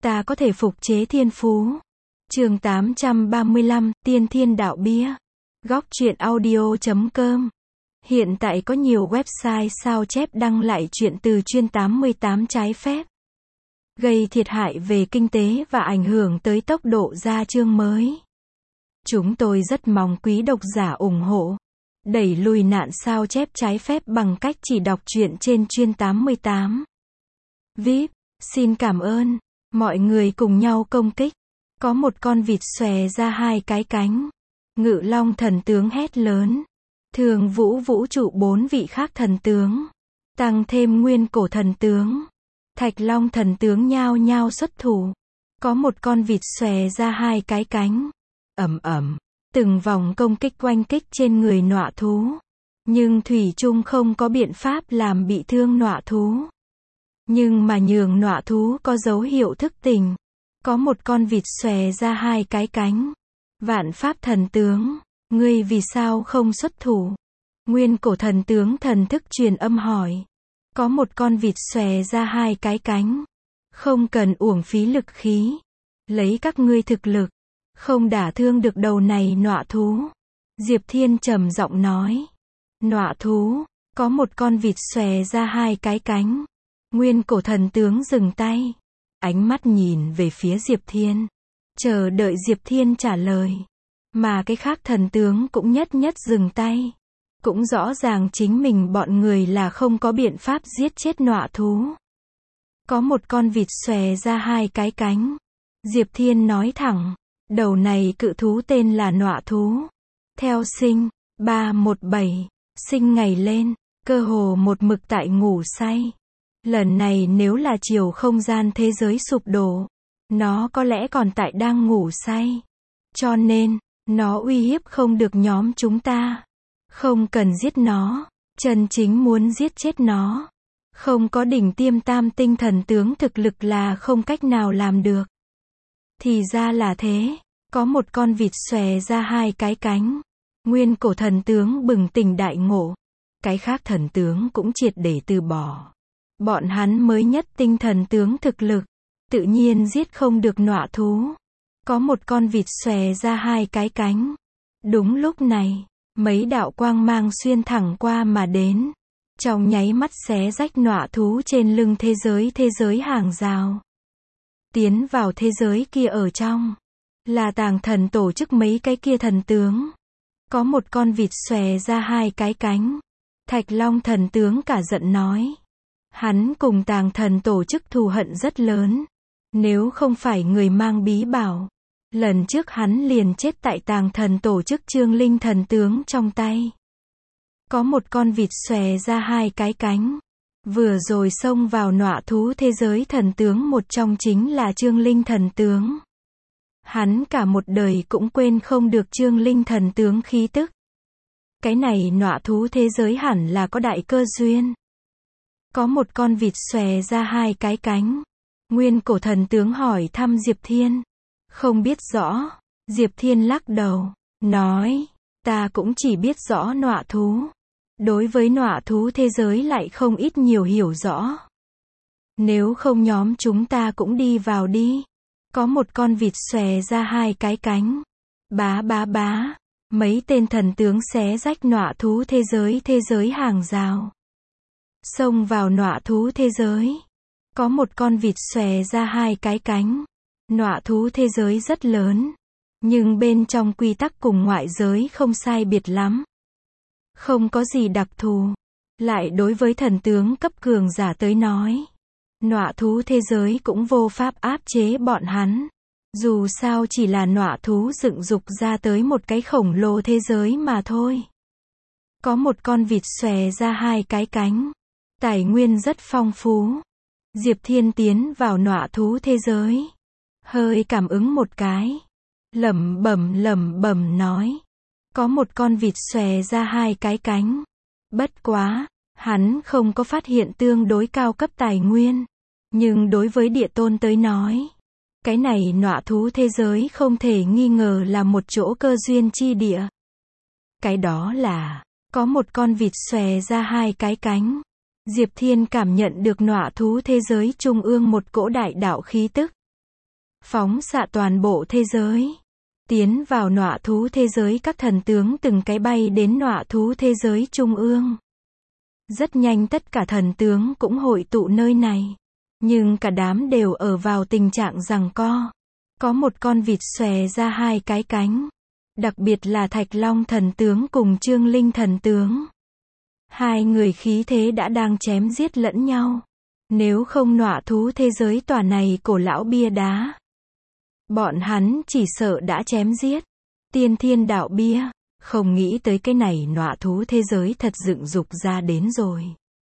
ta có thể phục chế thiên phú. Chương 835, Tiên Thiên Đạo Bia. Góc truyện audio.com. Hiện tại có nhiều website sao chép đăng lại truyện từ chuyên 88 trái phép, gây thiệt hại về kinh tế và ảnh hưởng tới tốc độ ra chương mới. Chúng tôi rất mong quý độc giả ủng hộ, đẩy lùi nạn sao chép trái phép bằng cách chỉ đọc truyện trên chuyên 88. VIP, xin cảm ơn. Mọi người cùng nhau công kích. Có một con vịt xòe ra hai cái cánh. Ngự Long thần tướng hét lớn. Thường Vũ vũ trụ 4 vị khác thần tướng. Tăng thêm Nguyên Cổ thần tướng. Thạch Long thần tướng nhao nhao xuất thủ. Có một con vịt xòe ra hai cái cánh. Ầm ầm, từng vòng công kích oanh kích trên người nọa thú. Nhưng thủy chung không có biện pháp làm bị thương nọa thú. Nhưng mà nhường nọa thú có dấu hiệu thức tỉnh. Có một con vịt xòe ra hai cái cánh. Vạn Pháp thần tướng, ngươi vì sao không xuất thủ? Nguyên Cổ thần tướng thần thức truyền âm hỏi. Có một con vịt xòe ra hai cái cánh. Không cần uổng phí lực khí. Lấy các ngươi thực lực, không đả thương được đầu này nọa thú. Diệp Thiên trầm giọng nói. Nọa thú, có một con vịt xòe ra hai cái cánh. Nguyên Cổ thần tướng dừng tay. Ánh mắt nhìn về phía Diệp Thiên. Chờ đợi Diệp Thiên trả lời. Mà cái khác thần tướng cũng nhất nhất dừng tay. Cũng rõ ràng chính mình bọn người là không có biện pháp giết chết nọa thú. Có một con vịt xòe ra hai cái cánh. Diệp Thiên nói thẳng. Đầu này cự thú tên là nọa thú. Theo sinh, 317, sinh ngày lên, cơ hồ một mực tại ngủ say. Lần này nếu là chiều không gian thế giới sụp đổ, nó có lẽ còn tại đang ngủ say. Cho nên, nó uy hiếp không được nhóm chúng ta. Không cần giết nó, chân chính muốn giết chết nó. Không có đỉnh tiêm tam tinh thần tướng thực lực là không cách nào làm được. Thì ra là thế, có một con vịt xòe ra hai cái cánh. Nguyên Cổ thần tướng bừng tỉnh đại ngộ. Cái khác thần tướng cũng triệt để từ bỏ. Bọn hắn mới nhất tinh thần tướng thực lực, tự nhiên giết không được nọa thú. Có một con vịt xòe ra hai cái cánh. Đúng lúc này, mấy đạo quang mang xuyên thẳng qua mà đến. Trong nháy mắt xé rách nọa thú trên lưng thế giới hàng rào. Tiến vào thế giới kia ở trong. Là Tàng Thần tổ chức mấy cái kia thần tướng. Có một con vịt xòe ra hai cái cánh. Thạch Long thần tướng cả giận nói. Hắn cùng Tàng Thần tổ chức thù hận rất lớn. Nếu không phải người mang bí bảo, lần trước hắn liền chết tại Tàng Thần tổ chức Trương Linh thần tướng trong tay. Có một con vịt xòe ra hai cái cánh. Vừa rồi xông vào nọa thú thế giới thần tướng một trong chính là Trương Linh thần tướng. Hắn cả một đời cũng quên không được Trương Linh thần tướng khí tức. Cái này nọa thú thế giới hẳn là có đại cơ duyên. Có một con vịt xòe ra hai cái cánh. Nguyên Cổ thần tướng hỏi thăm Diệp Thiên. Không biết rõ. Diệp Thiên lắc đầu, nói, ta cũng chỉ biết rõ nọa thú. Đối với nọa thú thế giới lại không ít nhiều hiểu rõ. Nếu không nhóm chúng ta cũng đi vào đi. Có một con vịt xòe ra hai cái cánh. Bá bá bá. Mấy tên thần tướng xé rách nọa thú thế giới hàng rào. Xông vào nọa thú thế giới. Có một con vịt xòe ra hai cái cánh. Nọa thú thế giới rất lớn. Nhưng bên trong quy tắc cùng ngoại giới không sai biệt lắm. Không có gì đặc thù. Lại đối với thần tướng cấp cường giả tới nói. Nọa thú thế giới cũng vô pháp áp chế bọn hắn. Dù sao chỉ là nọa thú dựng dục ra tới một cái khổng lồ thế giới mà thôi. Có một con vịt xòe ra hai cái cánh. Tài nguyên rất phong phú. Diệp Thiên tiến vào nọa thú thế giới. Hơi cảm ứng một cái. Lẩm bẩm nói. Có một con vịt xòe ra hai cái cánh. Bất quá, hắn không có phát hiện tương đối cao cấp tài nguyên. Nhưng đối với địa tôn tới nói, cái này nọa thú thế giới không thể nghi ngờ là một chỗ cơ duyên chi địa. Cái đó là, có một con vịt xòe ra hai cái cánh. Diệp Thiên cảm nhận được nọa thú thế giới trung ương một cỗ đại đạo khí tức. phóng xạ toàn bộ thế giới. Tiến vào nọa thú thế giới, các thần tướng từng cái bay đến nọa thú thế giới trung ương. Rất nhanh tất cả thần tướng cũng hội tụ nơi này. Nhưng cả đám đều ở vào tình trạng giằng co. Có một con vịt xòe ra hai cái cánh. Đặc biệt là Thạch Long thần tướng cùng Trương Linh thần tướng. Hai người khí thế đã đang chém giết lẫn nhau. Nếu không nọa thú thế giới tòa này cổ lão bia đá, bọn hắn chỉ sợ đã chém giết. Tiên thiên đạo bia, không nghĩ tới cái này nọa thú thế giới thật dựng dục ra đến rồi.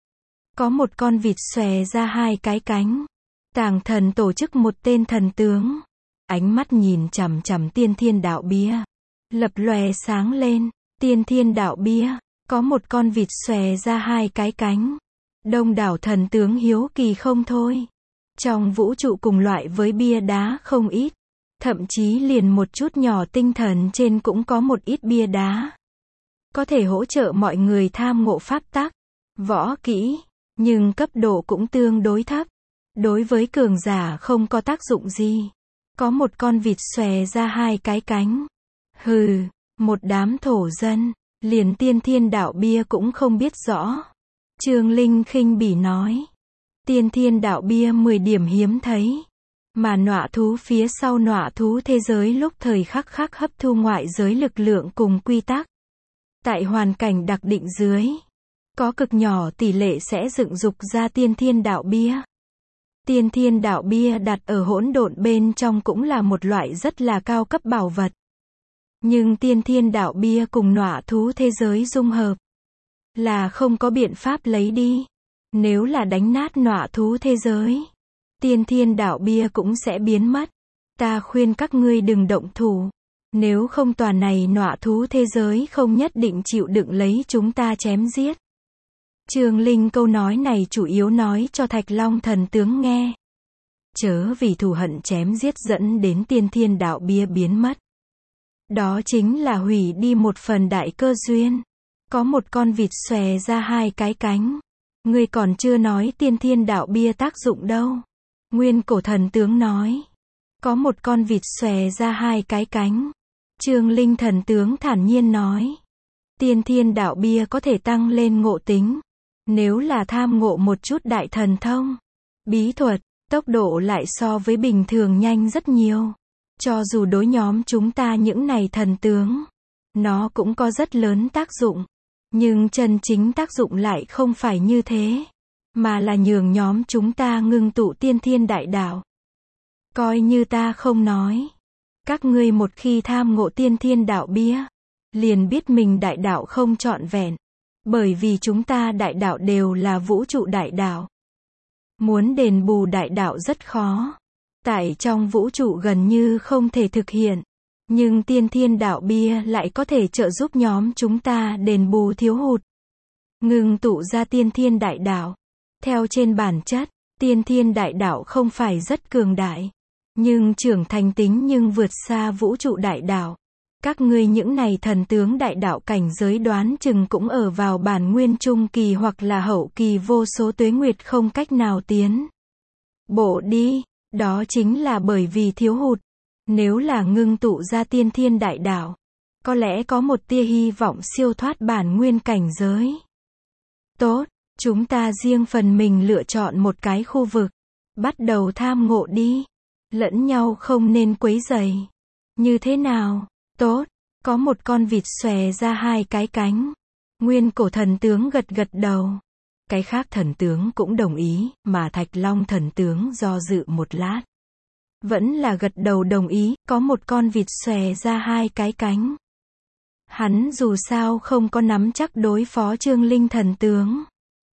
Có một con vịt xòe ra hai cái cánh. Tàng thần tổ chức một tên thần tướng. Ánh mắt nhìn chằm chằm tiên thiên đạo bia. Lập lòe sáng lên. Tiên thiên đạo bia, có một con vịt xòe ra hai cái cánh. Đông đảo thần tướng hiếu kỳ không thôi. Trong vũ trụ cùng loại với bia đá không ít. Thậm chí liền một chút nhỏ tinh thần trên cũng có một ít bia đá. Có thể hỗ trợ mọi người tham ngộ pháp tắc, võ kỹ, nhưng cấp độ cũng tương đối thấp. Đối với cường giả không có tác dụng gì. Có một con vịt xòe ra hai cái cánh. Hừ, một đám thổ dân, liền tiên thiên đạo bia cũng không biết rõ. Trương Linh khinh bỉ nói. Tiên thiên đạo bia 10 điểm hiếm thấy. Mà nọa thú phía sau nọa thú thế giới lúc thời khắc khắc hấp thu ngoại giới lực lượng cùng quy tắc. Tại hoàn cảnh đặc định dưới, có cực nhỏ tỷ lệ sẽ dựng dục ra tiên thiên đạo bia. Tiên thiên đạo bia đặt ở hỗn độn bên trong cũng là một loại rất là cao cấp bảo vật. Nhưng tiên thiên đạo bia cùng nọa thú thế giới dung hợp là không có biện pháp lấy đi. Nếu là đánh nát nọa thú thế giới, tiên thiên đạo bia cũng sẽ biến mất. Ta khuyên các ngươi đừng động thủ. Nếu không tòa này nọa thú thế giới không nhất định chịu đựng lấy chúng ta chém giết. Trương Linh câu nói này chủ yếu nói cho Thạch Long thần tướng nghe. Chớ vì thù hận chém giết dẫn đến tiên thiên đạo bia biến mất. Đó chính là hủy đi một phần đại cơ duyên. Có một con vịt xòe ra hai cái cánh. Ngươi còn chưa nói tiên thiên đạo bia tác dụng đâu. Nguyên cổ thần tướng nói. Có một con vịt xòe ra hai cái cánh. Trương Linh thần tướng thản nhiên nói. Tiên thiên đạo bia có thể tăng lên ngộ tính. Nếu là tham ngộ một chút đại thần thông, bí thuật, tốc độ lại so với bình thường nhanh rất nhiều. Cho dù đối nhóm chúng ta những này thần tướng, nó cũng có rất lớn tác dụng. Nhưng chân chính tác dụng lại không phải như thế, mà là nhường nhóm chúng ta ngưng tụ tiên thiên đại đạo. Coi như ta không nói. Các ngươi một khi tham ngộ tiên thiên đạo bia, liền biết mình đại đạo không trọn vẹn. Bởi vì chúng ta đại đạo đều là vũ trụ đại đạo. Muốn đền bù đại đạo rất khó. Tại trong vũ trụ gần như không thể thực hiện. Nhưng tiên thiên đạo bia lại có thể trợ giúp nhóm chúng ta đền bù thiếu hụt. Ngưng tụ ra tiên thiên đại đạo. Theo trên bản chất, tiên thiên đại đạo không phải rất cường đại. Nhưng trưởng thành tính nhưng vượt xa vũ trụ đại đạo. Các ngươi những này thần tướng đại đạo cảnh giới đoán chừng cũng ở vào bản nguyên trung kỳ hoặc là hậu kỳ vô số tuế nguyệt không cách nào tiến bộ đi. Đó chính là bởi vì thiếu hụt. Nếu là ngưng tụ ra tiên thiên đại đạo, có lẽ có một tia hy vọng siêu thoát bản nguyên cảnh giới. Tốt, chúng ta riêng phần mình lựa chọn một cái khu vực. Bắt đầu tham ngộ đi. Lẫn nhau không nên quấy rầy. Như thế nào? Tốt, có một con vịt xòe ra hai cái cánh. Nguyên cổ thần tướng gật gật đầu. Cái khác thần tướng cũng đồng ý, mà Thạch Long thần tướng do dự một lát. Vẫn là gật đầu đồng ý, có một con vịt xòe ra hai cái cánh. Hắn dù sao không có nắm chắc đối phó Trương Linh thần tướng.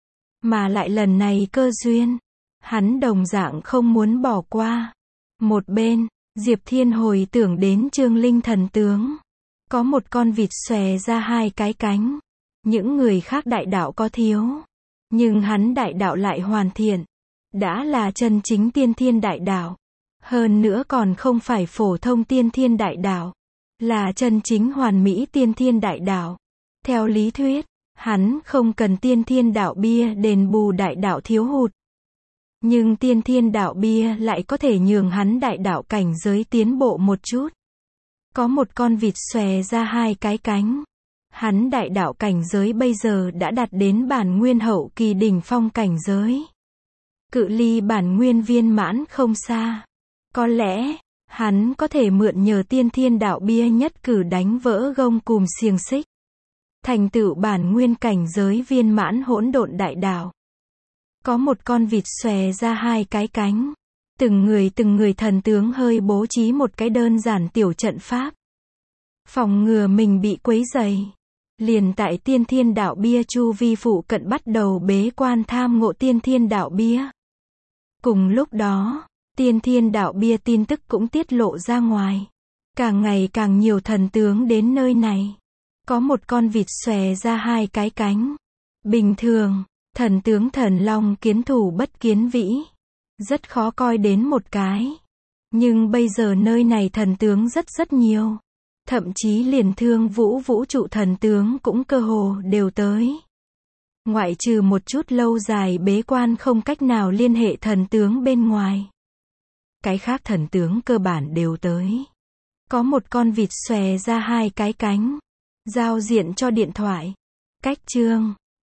Mà lại lần này cơ duyên, hắn đồng dạng không muốn bỏ qua. Một bên, Diệp Thiên hồi tưởng đến Trương Linh thần tướng. Có một con vịt xòe ra hai cái cánh. Những người khác đại đạo có thiếu. Nhưng hắn đại đạo lại hoàn thiện. Đã là chân chính tiên thiên đại đạo. Hơn nữa còn không phải phổ thông tiên thiên đại đạo. Là chân chính hoàn mỹ tiên thiên đại đạo. Theo lý thuyết, hắn không cần tiên thiên đạo bia đền bù đại đạo thiếu hụt. Nhưng tiên thiên đạo bia lại có thể nhường hắn đại đạo cảnh giới tiến bộ một chút. Có một con vịt xòe ra hai cái cánh. Hắn đại đạo cảnh giới bây giờ đã đạt đến bản nguyên hậu kỳ đỉnh phong cảnh giới. Cự ly bản nguyên viên mãn không xa. Có lẽ, hắn có thể mượn nhờ tiên thiên đạo bia nhất cử đánh vỡ gông cùm xiềng xích. Thành tựu bản nguyên cảnh giới viên mãn hỗn độn đại đạo. Có một con vịt xòe ra hai cái cánh. Từng người thần tướng hơi bố trí một cái đơn giản tiểu trận pháp. Phòng ngừa mình bị quấy rầy. Liền tại tiên thiên đạo bia chu vi phụ cận bắt đầu bế quan tham ngộ tiên thiên đạo bia. Cùng lúc đó, tiên thiên đạo bia tin tức cũng tiết lộ ra ngoài. Càng ngày càng nhiều thần tướng đến nơi này. Có một con vịt xòe ra hai cái cánh. Bình thường, thần tướng thần long kiến thủ bất kiến vĩ. Rất khó coi đến một cái. Nhưng bây giờ nơi này thần tướng rất nhiều. Thậm chí liền Thương Vũ vũ trụ thần tướng cũng cơ hồ đều tới. Ngoại trừ một chút lâu dài bế quan không cách nào liên hệ thần tướng bên ngoài. Cái khác thần tướng cơ bản đều tới. Có một con vịt xòe ra hai cái cánh. Giao diện cho điện thoại. Cách chương